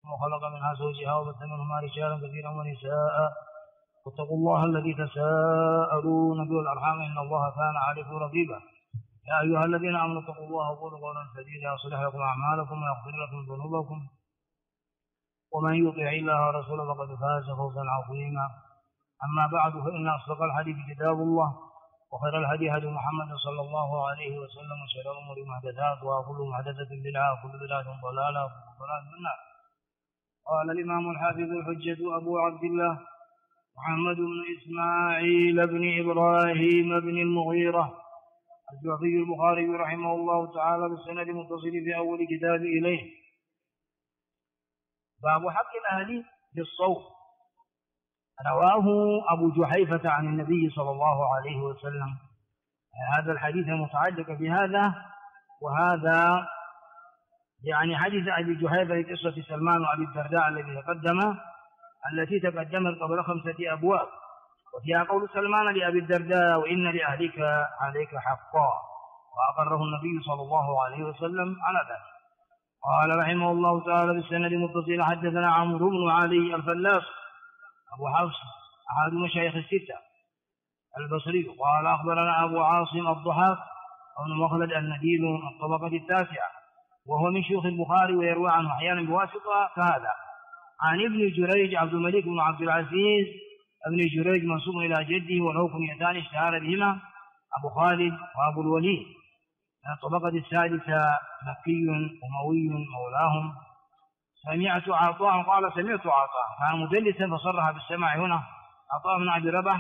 وخلق منها زوجها وبث منهما رجالا كثيرا ونساء واتقوا الله الذي تساءلون به والأرحام إن الله كان عليكم رقيبا. يا أيها الذين آمنوا اتقوا الله وقولوا قولا سديدا يصلح لكم أعمالكم ويغفر لكم ذنوبكم ومن يطع الله ورسوله فقد فاز فوزا عظيما. أما بعد فإن أصدق الحديث كتاب الله وخير الهدي هدي محمد صلى الله عليه وسلم وشر الأمور محدثاتها وكل محدثة بدعة وكل بدعة ضلالة وكل ضلالة في النار. قال الإمام الحافظ الحجة أبو عبد الله محمد بن إسماعيل بن إبراهيم بن المغيرة الجعفي البخاري رحمه الله تعالى بالسند المتصل في أول كتاب إليه. باب حق الأهل بالصوم. رواه أبو جحيفة عن النبي صلى الله عليه وسلم. هذا الحديث متعلق بهذا، وهذا يعني حديث أبي جحيفة لقصة سلمان وأبي الدرداء التي تقدمت قبل 5 أبواب، وفيها قول سلمان لأبي الدرداء: وإن لأهلك عليك حقا، وأقره النبي صلى الله عليه وسلم على ذلك. قال رحمه الله تعالى بالسند المتصل: حدثنا عمرو بن علي الفلاس أبو حفص أحد مشايخ 6 البصري. قال أخبرنا أبو عاصم الضحاك بن مخلد النديل الطبقة 9، وهو من شيوخ البخاري ويروى عنه أحيانا بواسطة كهذا. عن ابن جريج عبد الملك بن عبد العزيز ابن جريج منسوب إلى جده، وله كنيتان اشتهر بهما أبو خالد وأبو الوليد، من الطبقة 6، مكي أموي مولاهم. سمعت عطاء قال سمعت عطاء، كان مدلسا فصرح بالسماع هنا عطاء بن عبد ربح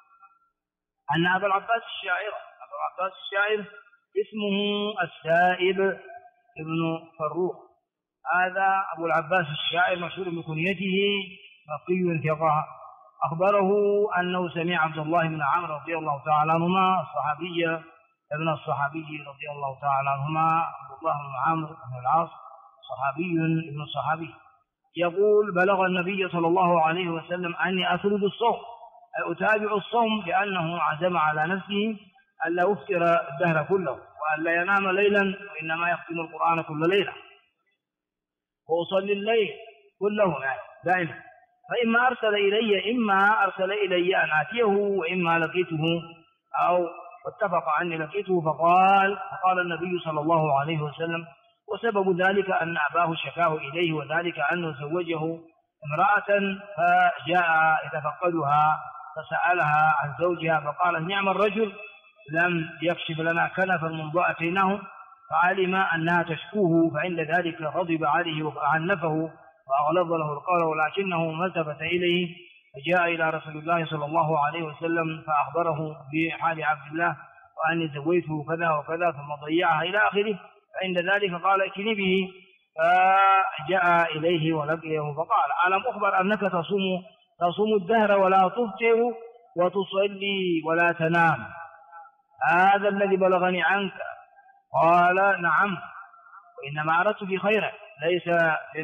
أن أبا العباس الشاعر اسمه السائب ابن فروخ. هذا أبو العباس الشاعر مشهور بكنيته، مكي ثقة. أخبره أنه سمع عبد الله بن عمرو رضي الله تعالى عنهما الصحابي رضي الله تعالى عنهما عبد الله بن عمرو بن العاص صحابي ابن الصحابي يقول: بلغ النبي صلى الله عليه وسلم أني أفرد الصوم، أي أتابع الصوم، لأنه عزم على نفسه ألا يفطر الدهر كله وألا ينام ليلا، وإنما يختم القرآن كل ليلة وأصلي الليل كله دائما. فإما أرسل إلي أن آتيه، وإما لقيته أو واتفق عني لقيته. فقال النبي صلى الله عليه وسلم: وسبب ذلك أن أباه شكاه إليه، وذلك أنه زوجه امرأة فجاء يتفقدها فسألها عن زوجها، فقالت: نعم الرجل لم يكشف لنا كنفا منذ أتيناه، فعلم أنها تشكوه، فعند ذلك غضب عليه وعنفه وأغلظ له القول، ولكنه ما التفت إليه، فجاء إلى رسول الله صلى الله عليه وسلم فأخبره بحال عبد الله وأني زوجته كذا وكذا ثم ضيعها إلى آخره. فعند ذلك قال: ائتني به. فجاء إليه ولقيه فقال: ألم أخبر أنك تصوم الدهر ولا تفطر وتصلي ولا تنام؟ هذا الذي بلغني عنك. قال: نعم، وإنما أردت في خيرا، ليس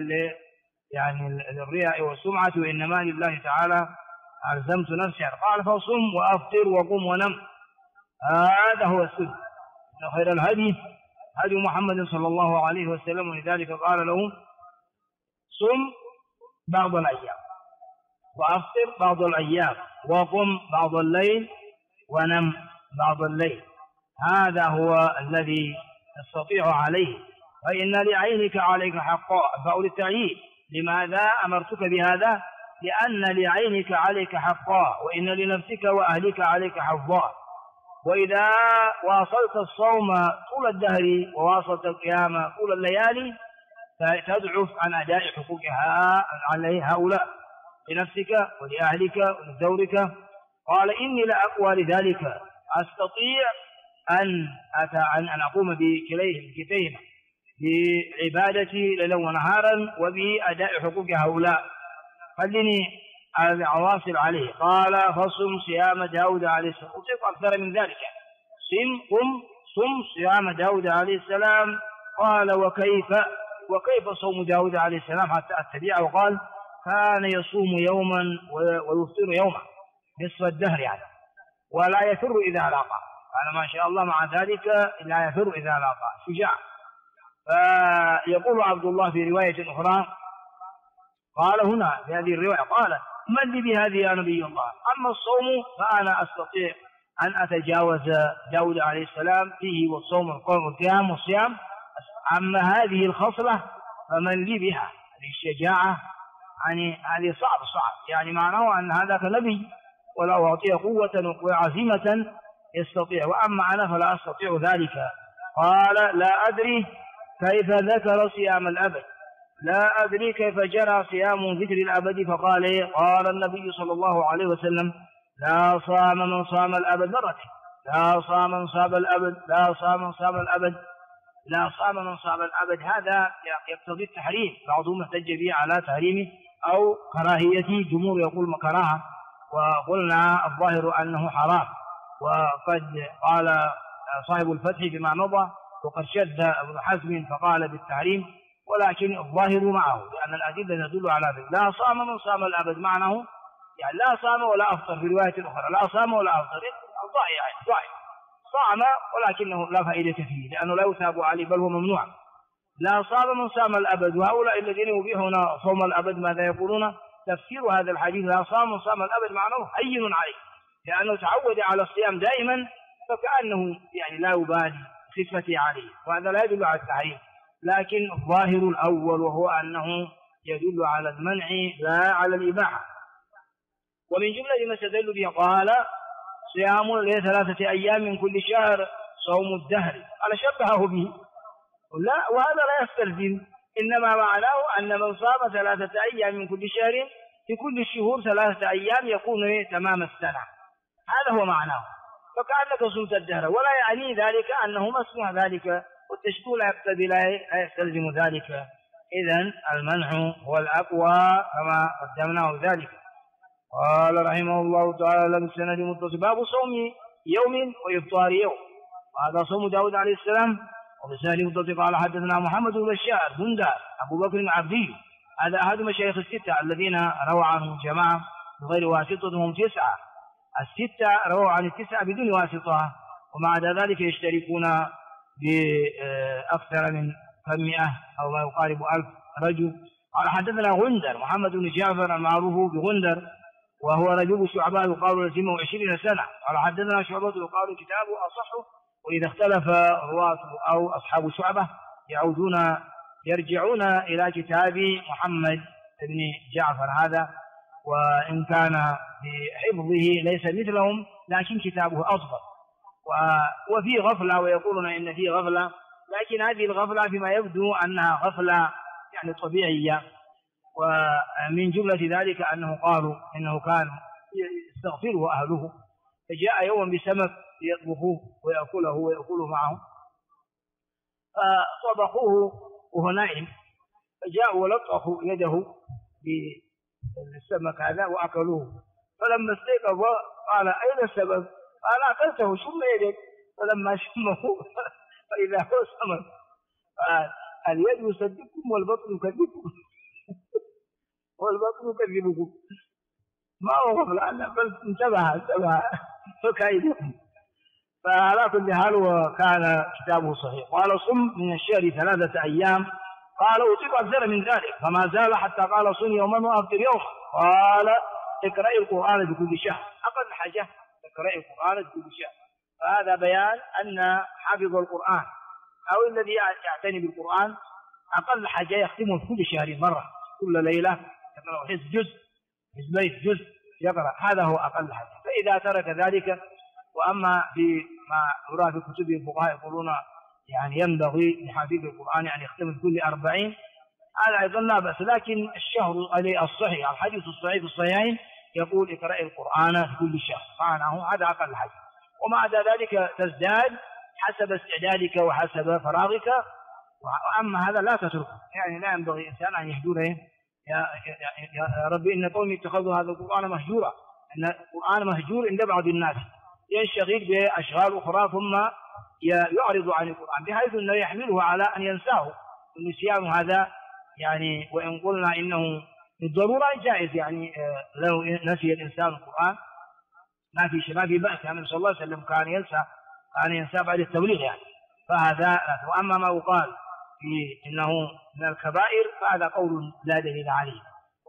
للرياء والسمعة، وإنما لله تعالى ألزمت نفسي. قال: فصم وأفطر وقم ونم. هذا هو السنة. إن خير الهدي هدي محمد صلى الله عليه وسلم، ولذلك قال له: صم بعض الأيام وأفطر بعض الأيام وقم بعض الليل ونم بعض الليل. هذا هو الذي تستطيع عليه. فإن لعينك عليك حقا، فأولي التعيين. لماذا أمرتك بهذا؟ لأن لعينك عليك حقا، وإن لنفسك وأهلك عليك حظا. وإذا واصلت الصوم طول الدهر وواصلت القيام طول الليالي فتضعف عن أداء حقوقها عليه هؤلاء، لنفسك ولأهلك ولزوجك. قال: إني لأقوى لذلك، أستطيع أن أقوم بكليهما، بعبادتي ليلا ونهارا وبأداء حقوق هؤلاء، خليني أواصل عليه. قال: فصم صيام داود عليه السلام. أطيق أكثر من ذلك، صم صيام داود عليه السلام. قال: وكيف صوم داود عليه السلام حتى أتبعه؟ وقال: كان يصوم يوما ويفطر يوما، نصف الدهر يعني، ولا يفر إذا لاقى. قال: ما شاء الله، مع ذلك لا يفر إذا لاقى، شجاع. فيقول عبد الله في رواية أخرى: قال هنا في هذه الرواية قال من لي بهذه يا نبي الله؟ أما الصوم فأنا أستطيع أن أتجاوز داود عليه السلام فيه والصوم والقيام والصيام. أما هذه الخصلة فمن لي بها، هذه الشجاعة يعني هذه صعب يعني معناه أن هذاك نبي ولو أعطيه قوة وعزيمة يستطيع، وأما أنا فلا أستطيع ذلك. قال لا أدري كيف ذكر صيام الأبد، لا أدري كيف جرى صيام ذكر الأبد. فقال قال النبي صلى الله عليه وسلم لا صام من صام الأبد مرتين، لا صام من صام الأبد، لا صام من صام الأبد، لا صام من صام الأبد. هذا يقتضي التحريم، بعضهم احتج به على تحريمه أو كراهيته، جمهور يقول كراهة، وقلنا الظاهر أنه حرام. وقد قال صاحب الفتح بما مضى، وقد شد ابن حزم فقال بالتحريم، ولكن الظاهر معه لأن الأدلة تدل على ذلك. لا صام من صام الأبد معناه يعني لا صام ولا أفطر، في رواية أخرى لا صام ولا أفطر، ضائع صام ولكنه لا فائدة فيه لأنه لا يثاب عليه بل هو ممنوع. لا صام من صام الأبد. وهؤلاء الذين يبيحون صوم الأبد ماذا يقولون؟ تفسير هذا الحديث لا صام من صام الأبد معناه هين عليه، لأنه تعود على الصيام دائما فكأنه يعني لا يبالي خفته عليه، وهذا لا يدل على التحريم. لكن الظاهر الأول وهو أنه يدل على المنع لا على الإباحة. ومن جملة ما استدل به قال صيام ل3 أيام من كل شهر صوم الدهر، قال شبهه به لا، وهذا لا يستلزم، إنما معناه أن من صام 3 أيام من كل شهر في كل الشهور 3 أيام يكون تمام السنة، هذا هو معناه، فكأنك صمت الدهر، ولا يعني ذلك أنه مسموح ذلك، والتشبيه لا يقتضي لا يستلزم ذلك. إذن المنع هو الأقوى كما قدمناه ذلك. قال رحمه الله تعالى بالسند المتصل باب صوم يوم وإفطار يوم، وهذا صوم داود عليه السلام. وبسند المتصل قال حدثنا محمد بن بشار بندار أبو بكر عبدي، هذا أحد مشايخ الستة الذين روى عنهم جماعة بغير واسطة، هم 9، ال6 رووا عن ال9 بدون واسطة، ومع ذلك يشتركون بأكثر من 100 أو ما يقارب 1000 رجل. قال حدثنا غندر محمد بن جعفر المعروف بغندر، وهو رجل شعبة يقال لزمه 20 سنة. قال حدثنا شعبة يقال كتابه أصح، وإذا اختلف رواته أو أصحاب شعبة يرجعون إلى كتاب محمد بن جعفر هذا، وإن كان بحفظه ليس مثلهم لكن كتابه أضبط، وفي غفلة، ويقولون إن فيه غفلة، لكن هذه الغفلة فيما يبدو أنها غفلة يعني طبيعية. ومن جملة ذلك أنه قالوا إنه كان يستغفره أهله، فجاء يوم بسمك ليطبخوه ويأكله معه، فطبخوه وهو نائم، فجاءوا ولطخوا يده بالسمك هذا وأكلوه، فلما استيقظ قال أين السبب؟ قال أكلته، شم يدك. فلما شمه فإذا هو سمك. قال اليد يصدقكم والبطن يكذبكم والبطن يكذبكم، ما هو غفلان بل انتبه فكيدهم. فعلى كل حال وكان كتابه صحيح. قال صم من الشهر 3 أيام، قال أصيب أكثر من ذلك، فما زال حتى قال صم يوما وأفطر يوما. قال اقرأ القرآن بكل شهر، أقل حاجة اقرأ القرآن بكل شهر. فهذا بيان أن حافظ القرآن أو الذي يعتني بالقرآن أقل حاجة يختمه في كل شهر مرة، كل ليلة يقرأ حزب جزء يقرأ، هذا هو أقل حاجة. فإذا ترك ذلك، وأما فيما يرى في كتب الفقهاء يقولون يعني ينبغي لحافظ القرآن أن يختم في كل 40، هذا أيضا لا بأس، لكن الشهر الصحيح الحديث الصحيح في الصحيحين يقول اقرأ القرآن في كل شهر، معناه هذا أقل حاجة. ومع ذلك تزداد حسب استعدادك وحسب فراغك، وأما هذا لا تتركه، يعني لا ينبغي إنسان أن يهجره. يا ربي إن قومي اتخذوا هذا القرآن مهجورا، إن القرآن مهجور عند بعض الناس، ينشغل بأشغال أخرى ثم يعرض عن القرآن بحيث أنه يحمله على أن ينساه. النسيان هذا يعني وإن قلنا إنه بالضرورة جائز، يعني لو نسي الإنسان القرآن ما في بأس، يعني صلى الله عليه وسلم كان ينسى بعد التبليغ يعني، فهذا. وأما ما يقال في إنه من الكبائر فهذا قول لا دليل عليه.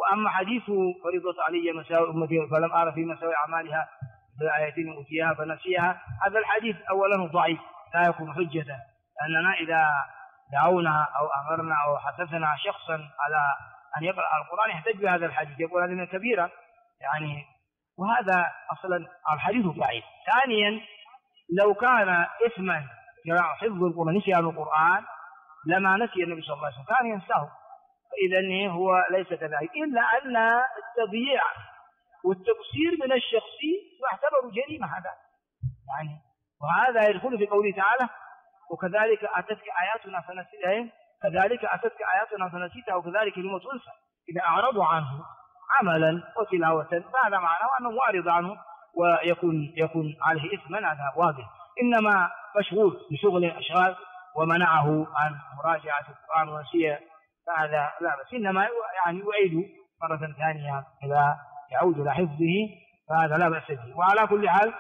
وأما حديث فرضت علي مساوئ أمتي فلم أرى في مساوئ أعمالها بآيتين أوتيها فنسيها، هذا الحديث أولا ضعيف لا يكون حجة، لأننا إذا دعونا أو أمرنا أو حثثنا شخصا على أن يقرأ القرآن يحتج بهذا الحديث، يقول هذه من الكبيرة يعني، وهذا أصلا الحديث ضعيف. ثانيا لو كان إثما حفظ القرآن نسيان القرآن لما نسي النبي صلى الله عليه وسلم، كان ينساه، فإذا هو ليس كذلك، إلا أن التضييع والتقصير من الشخص يعتبر جريمة هذا يعني، وهذا يدخل في قوله تعالى وكذلك أتتك آياتنا فنسيتها، كذلك أتتك آياتنا فنسيتها وكذلك لما تنسى. إذا أعرضوا عنه عملا وتلاوة فهذا معناه أنه معرض عنه ويكون عليه إثما، هذا واضح. إنما مشغول بشغل الأشغال ومنعه عن مراجعة القرآن ونسيه فهذا لا بس، إنما يعني يعيد مرة ثانية إلى يعود إلى حفظه فهذا لا بأس به. وعلى كل حال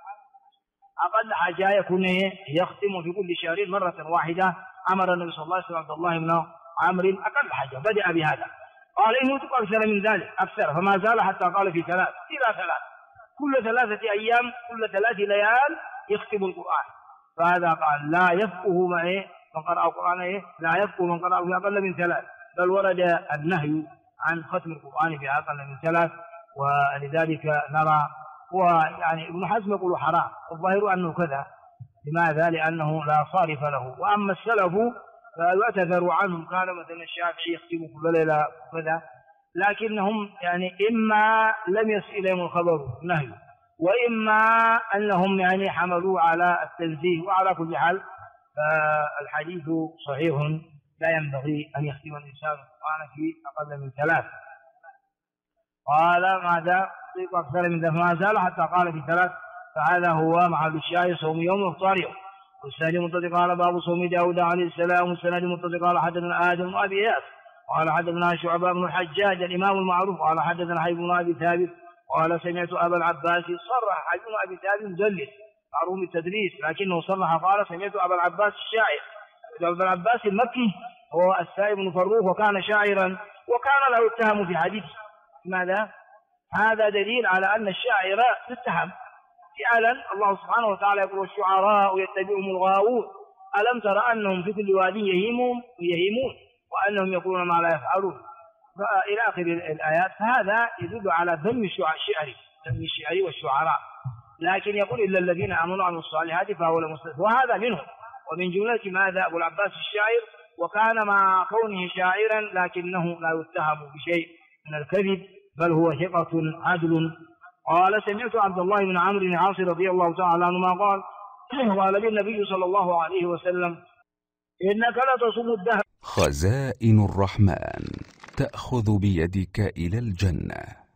أقل حاجة يكون يختم في كل شهر مرة واحدة. أمر النبي صلى الله عليه وسلم عبد الله بن عمرو أقل حاجة بدأ بهذا، قال إن أوتك أكثر من ذلك أكثر، فما زال حتى قال في 3 إلى 3 كل 3 أيام كل 3 ليال يختم القرآن. فهذا قال لا يفقه من قرأ القرآن لا يفقه من قرأه بأقل من 3، بل ورد النهي عن ختم القرآن بأقل من 3. ولذلك نرى ويعني ابن حزم يقول حرام، الظاهر أنه كذا. لماذا؟ لأنه لا صارف له. وأما السلف فيعتذر عنهم، كان مثلا الشافعي يختم كل ليلة وكذا، لكنهم يعني إما لم يصل إليهم الخبر نهي، وإما أنهم يعني حملوا على التنزيه. وعلى كل حال فالحديث صحيح، لا ينبغي أن يختم الإنسان القرآن في أقل من 3. قال ماذا يطيق أكثر من ذلك ما زال حتى قال في 3، فهذا هو محل الشاهد صوم يوم وافطار يوم. والسند متصل قال باب صوم داود عليه السلام. والسند متصل قال حدثنا آدم بن أبي إياس قال حدثنا شعبة بن الحجاج الإمام المعروف قال حدثنا حبيب بن أبي ثابت قال سمعت أبا العباس. صرح حبيب بن أبي ثابت مدلس معروف بالتدليس، لكنه صرح قال سمعت أبا العباس الشاعر. أبا العباس المكي هو السائب بن فروخ، وكان شاعرا وكان له اتهم في حديثه. ماذا؟ هذا دليل على أن الشاعر يتهم فعلا. الله سبحانه وتعالى يقول الشعراء يتبعهم الغاوون ألم تر أنهم في كل واد يهيمون وأنهم يقولون ما لا يفعلون إلى آخر الآيات. فهذا يدل على ذم الشعر والشعراء، لكن يقول إلا الذين آمنوا وعملوا الصالحات فهو لمستثنى، وهذا منهم. ومن جملة ماذا؟ أبو العباس الشاعر، وكان مع كونه شاعرا لكنه لا يتهم بشيء من الكذب، بل هو ثقة عدل. قال سمعت عبد الله بن عمرو بن العاص رضي الله تعالى عنهما قال للنبي صلى الله عليه وسلم إنك لا تصوم الدهر. خزائن الرحمن تأخذ بيدك إلى الجنة.